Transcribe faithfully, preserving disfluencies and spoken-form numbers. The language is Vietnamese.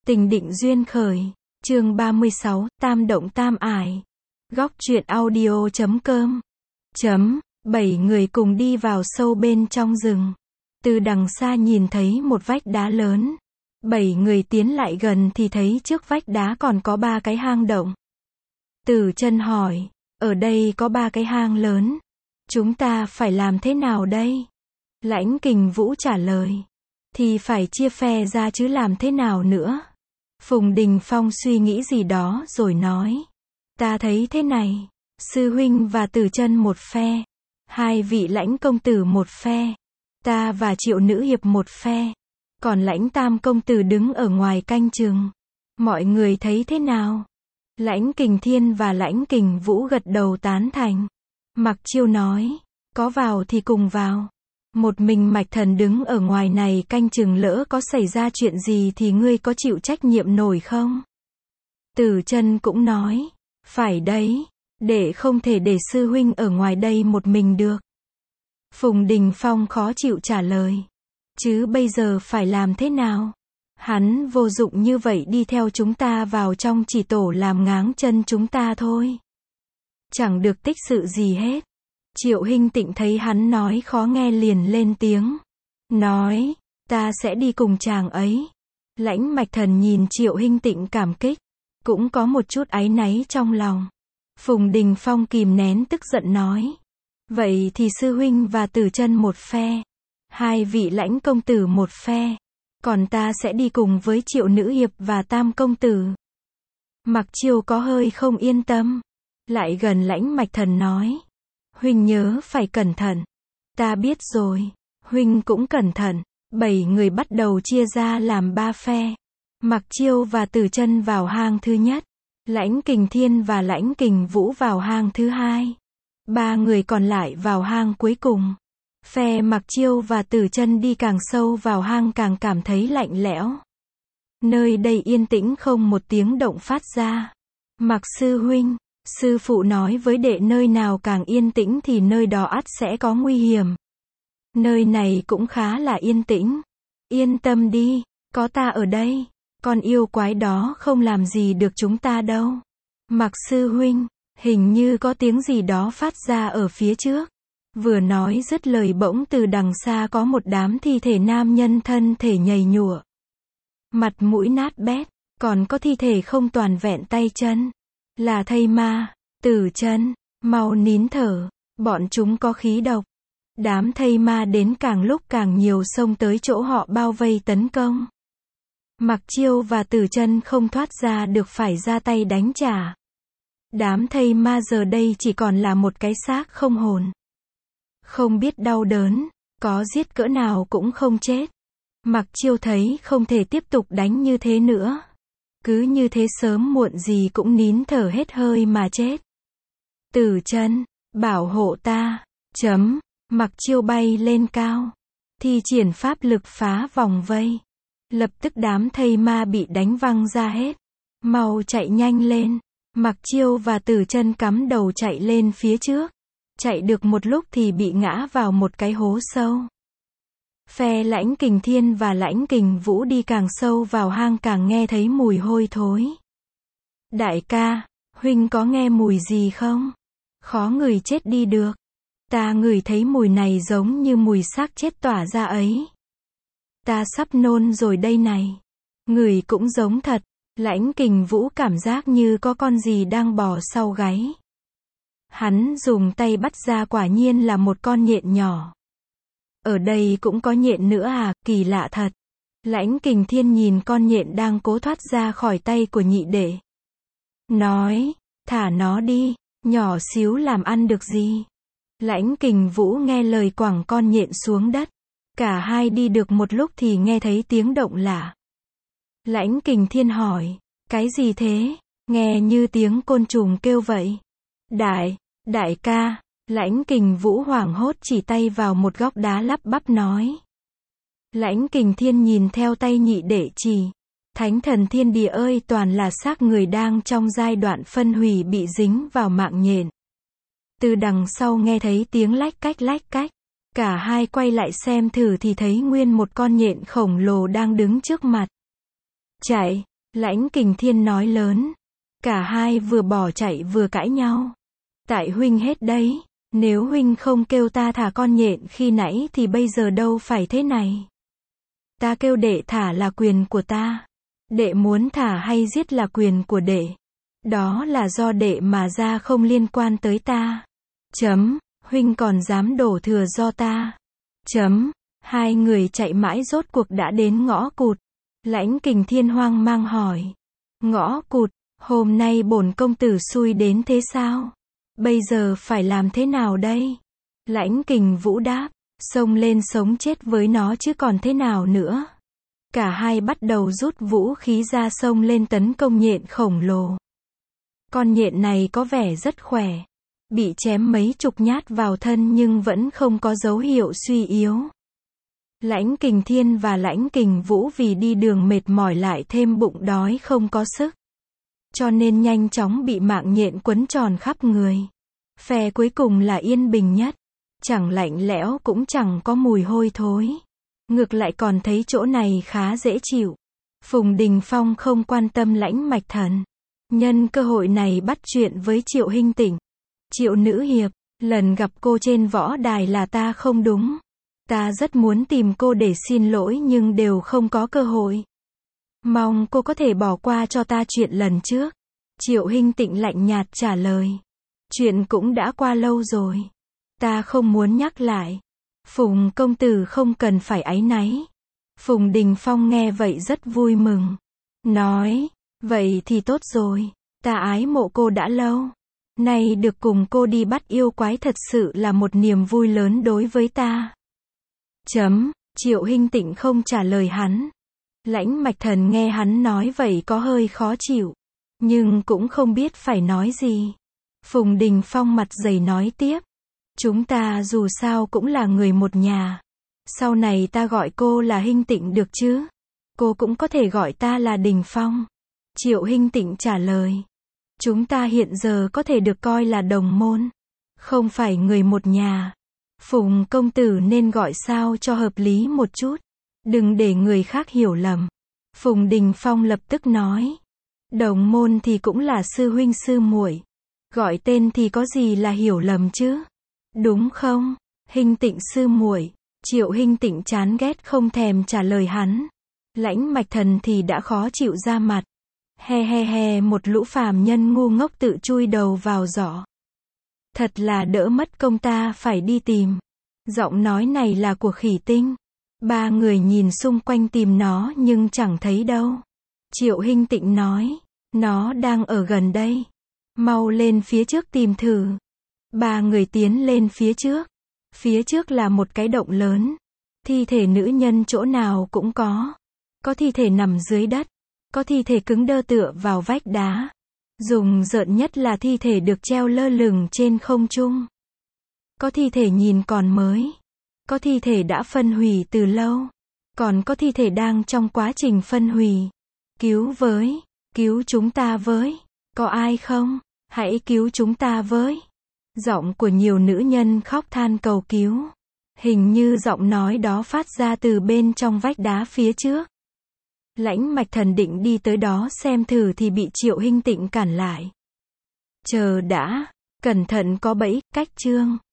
Tình định duyên khởi. Chương ba mươi sáu, Tam động tam ải. Góc truyện audio chấm com. Chấm, bảy người cùng đi vào sâu bên trong rừng. Từ đằng xa nhìn thấy một vách đá lớn. Bảy người tiến lại gần thì thấy trước vách đá còn có ba cái hang động. Tử Chân hỏi, ở đây có ba cái hang lớn. Chúng ta phải làm thế nào đây? Lãnh Kình Vũ trả lời, thì phải chia phe ra chứ làm thế nào nữa. Phùng Đình Phong suy nghĩ gì đó rồi nói, ta thấy thế này, sư huynh và Tử Chân một phe, hai vị Lãnh công tử một phe, ta và Triệu nữ hiệp một phe, còn Lãnh Tam công tử đứng ở ngoài canh chừng. Mọi người thấy thế nào? Lãnh Kình Thiên và Lãnh Kình Vũ gật đầu tán thành. Mặc Chiêu nói, có vào thì cùng vào. Một mình Mạch Thần đứng ở ngoài này canh chừng, lỡ có xảy ra chuyện gì thì ngươi có chịu trách nhiệm nổi không? Tử Chân cũng nói, phải đấy, để không thể để sư huynh ở ngoài đây một mình được. Phùng Đình Phong khó chịu trả lời, chứ bây giờ phải làm thế nào? Hắn vô dụng như vậy đi theo chúng ta vào trong chỉ tổ làm ngáng chân chúng ta thôi. Chẳng được tích sự gì hết. Triệu Hinh Tịnh thấy hắn nói khó nghe liền lên tiếng. Nói, ta sẽ đi cùng chàng ấy. Lãnh Mạch Thần nhìn Triệu Hinh Tịnh cảm kích. Cũng có một chút áy náy trong lòng. Phùng Đình Phong kìm nén tức giận nói. Vậy thì sư huynh và Tử Chân một phe. Hai vị Lãnh công tử một phe. Còn ta sẽ đi cùng với Triệu nữ hiệp và Tam công tử. Mặc Chiêu có hơi không yên tâm. Lại gần Lãnh Mạch Thần nói. Huynh nhớ phải cẩn thận. Ta biết rồi. Huynh cũng cẩn thận. Bảy người bắt đầu chia ra làm ba phe. Mặc Chiêu và Tử Chân vào hang thứ nhất. Lãnh Kình Thiên và Lãnh Kình Vũ vào hang thứ hai. Ba người còn lại vào hang cuối cùng. Phe Mặc Chiêu và Tử Chân đi càng sâu vào hang càng cảm thấy lạnh lẽo. Nơi đây yên tĩnh không một tiếng động phát ra. Mặc sư huynh, sư phụ nói với đệ nơi nào càng yên tĩnh thì nơi đó ắt sẽ có nguy hiểm. Nơi này cũng khá là yên tĩnh. Yên tâm đi, có ta ở đây. Con yêu quái đó không làm gì được chúng ta đâu. Mặc sư huynh, hình như có tiếng gì đó phát ra ở phía trước. Vừa nói dứt lời bỗng từ đằng xa có một đám thi thể nam nhân thân thể nhầy nhụa. Mặt mũi nát bét, còn có thi thể không toàn vẹn tay chân. Là thây ma. Tử Chân, mau nín thở, bọn chúng có khí độc. Đám thây ma đến càng lúc càng nhiều xông tới chỗ họ bao vây tấn công. Mặc Chiêu và Tử Chân không thoát ra được phải ra tay đánh trả. Đám thây ma giờ đây chỉ còn là một cái xác không hồn. Không biết đau đớn, có giết cỡ nào cũng không chết. Mặc Chiêu thấy không thể tiếp tục đánh như thế nữa. Cứ như thế sớm muộn gì cũng nín thở hết hơi mà chết. Tử Chân, bảo hộ ta. Chấm, Mặc Chiêu bay lên cao. Thi triển pháp lực phá vòng vây. Lập tức đám thây ma bị đánh văng ra hết. Mau chạy nhanh lên. Mặc Chiêu và Tử Chân cắm đầu chạy lên phía trước. Chạy được một lúc thì bị ngã vào một cái hố sâu. Phe Lãnh Kình Thiên và Lãnh Kình Vũ đi càng sâu vào hang càng nghe thấy mùi hôi thối. Đại ca, huynh có nghe mùi gì không? Khó ngửi chết đi được. Ta ngửi thấy mùi này giống như mùi xác chết tỏa ra ấy. Ta sắp nôn rồi đây này. Ngửi cũng giống thật. Lãnh Kình Vũ cảm giác như có con gì đang bò sau gáy. Hắn dùng tay bắt ra, quả nhiên là một con nhện nhỏ. Ở đây cũng có nhện nữa à, kỳ lạ thật. Lãnh Kình Thiên nhìn con nhện đang cố thoát ra khỏi tay của nhị đệ. Nói, thả nó đi, nhỏ xíu làm ăn được gì. Lãnh Kình Vũ nghe lời quẳng con nhện xuống đất. Cả hai đi được một lúc thì nghe thấy tiếng động lạ. Lãnh Kình Thiên hỏi, cái gì thế? Nghe như tiếng côn trùng kêu vậy. Đại, đại ca. Lãnh Kình Vũ hoảng hốt chỉ tay vào một góc đá lắp bắp nói. Lãnh Kình Thiên nhìn theo tay nhị đệ chỉ. Thánh thần thiên địa ơi, toàn là xác người đang trong giai đoạn phân hủy bị dính vào mạng nhện. Từ đằng sau nghe thấy tiếng lách cách lách cách. Cả hai quay lại xem thử thì thấy nguyên một con nhện khổng lồ đang đứng trước mặt. Chạy, Lãnh Kình Thiên nói lớn. Cả hai vừa bỏ chạy vừa cãi nhau. Tại huynh hết đấy. Nếu huynh không kêu ta thả con nhện khi nãy thì bây giờ đâu phải thế này. Ta kêu đệ thả là quyền của ta. Đệ muốn thả hay giết là quyền của đệ. Đó là do đệ mà ra, không liên quan tới ta. Chấm. Huynh còn dám đổ thừa do ta. Chấm. Hai người chạy mãi rốt cuộc đã đến ngõ cụt. Lãnh Kình Thiên hoang mang hỏi. Ngõ cụt, hôm nay bổn công tử xui đến thế sao? Bây giờ phải làm thế nào đây? Lãnh Kình Vũ đáp. Xông lên sống chết với nó chứ còn thế nào nữa. Cả hai bắt đầu rút vũ khí ra xông lên tấn công nhện khổng lồ. Con nhện này có vẻ rất khỏe. Bị chém mấy chục nhát vào thân nhưng vẫn không có dấu hiệu suy yếu. Lãnh Kình Thiên và Lãnh Kình Vũ vì đi đường mệt mỏi lại thêm bụng đói không có sức. Cho nên nhanh chóng bị mạng nhện quấn tròn khắp người. Phe cuối cùng là yên bình nhất. Chẳng lạnh lẽo cũng chẳng có mùi hôi thối. Ngược lại còn thấy chỗ này khá dễ chịu. Phùng Đình Phong không quan tâm Lãnh Mạch Thần. Nhân cơ hội này bắt chuyện với Triệu Hinh Tịnh. Triệu nữ hiệp, lần gặp cô trên võ đài là ta không đúng. Ta rất muốn tìm cô để xin lỗi nhưng đều không có cơ hội. Mong cô có thể bỏ qua cho ta chuyện lần trước. Triệu Hinh Tịnh lạnh nhạt trả lời. Chuyện cũng đã qua lâu rồi. Ta không muốn nhắc lại. Phùng công tử không cần phải áy náy. Phùng Đình Phong nghe vậy rất vui mừng. Nói, vậy thì tốt rồi. Ta ái mộ cô đã lâu. Nay được cùng cô đi bắt yêu quái thật sự là một niềm vui lớn đối với ta. Chấm. Triệu Hinh Tịnh không trả lời hắn. Lãnh Mạch Thần nghe hắn nói vậy có hơi khó chịu. Nhưng cũng không biết phải nói gì. Phùng Đình Phong mặt dày nói tiếp. Chúng ta dù sao cũng là người một nhà. Sau này ta gọi cô là Hinh Tịnh được chứ? Cô cũng có thể gọi ta là Đình Phong. Triệu Hinh Tịnh trả lời. Chúng ta hiện giờ có thể được coi là đồng môn. Không phải người một nhà. Phùng công tử nên gọi sao cho hợp lý một chút. Đừng để người khác hiểu lầm. Phùng Đình Phong lập tức nói. Đồng môn thì cũng là sư huynh sư muội. Gọi tên thì có gì là hiểu lầm chứ? Đúng không? Hinh Tịnh sư muội. Triệu Hinh Tịnh chán ghét không thèm trả lời hắn. Lãnh Mạch Thần thì đã khó chịu ra mặt. He he he, một lũ phàm nhân ngu ngốc tự chui đầu vào giỏ. Thật là đỡ mất công ta phải đi tìm. Giọng nói này là của Khỉ Tinh. Ba người nhìn xung quanh tìm nó nhưng chẳng thấy đâu. Triệu Hinh Tịnh nói. Nó đang ở gần đây. Mau lên phía trước tìm thử. Ba người tiến lên phía trước. Phía trước là một cái động lớn. Thi thể nữ nhân chỗ nào cũng có. Có thi thể nằm dưới đất. Có thi thể cứng đơ tựa vào vách đá. Dùng rợn nhất là thi thể được treo lơ lửng trên không trung. Có thi thể nhìn còn mới. Có thi thể đã phân hủy từ lâu. Còn có thi thể đang trong quá trình phân hủy. Cứu với. Cứu chúng ta với. Có ai không? Hãy cứu chúng ta với. Giọng của nhiều nữ nhân khóc than cầu cứu. Hình như giọng nói đó phát ra từ bên trong vách đá phía trước. Lãnh Mạch Thần định đi tới đó xem thử thì bị Triệu Hinh Tịnh cản lại. Chờ đã. Cẩn thận có bẫy, cách chương.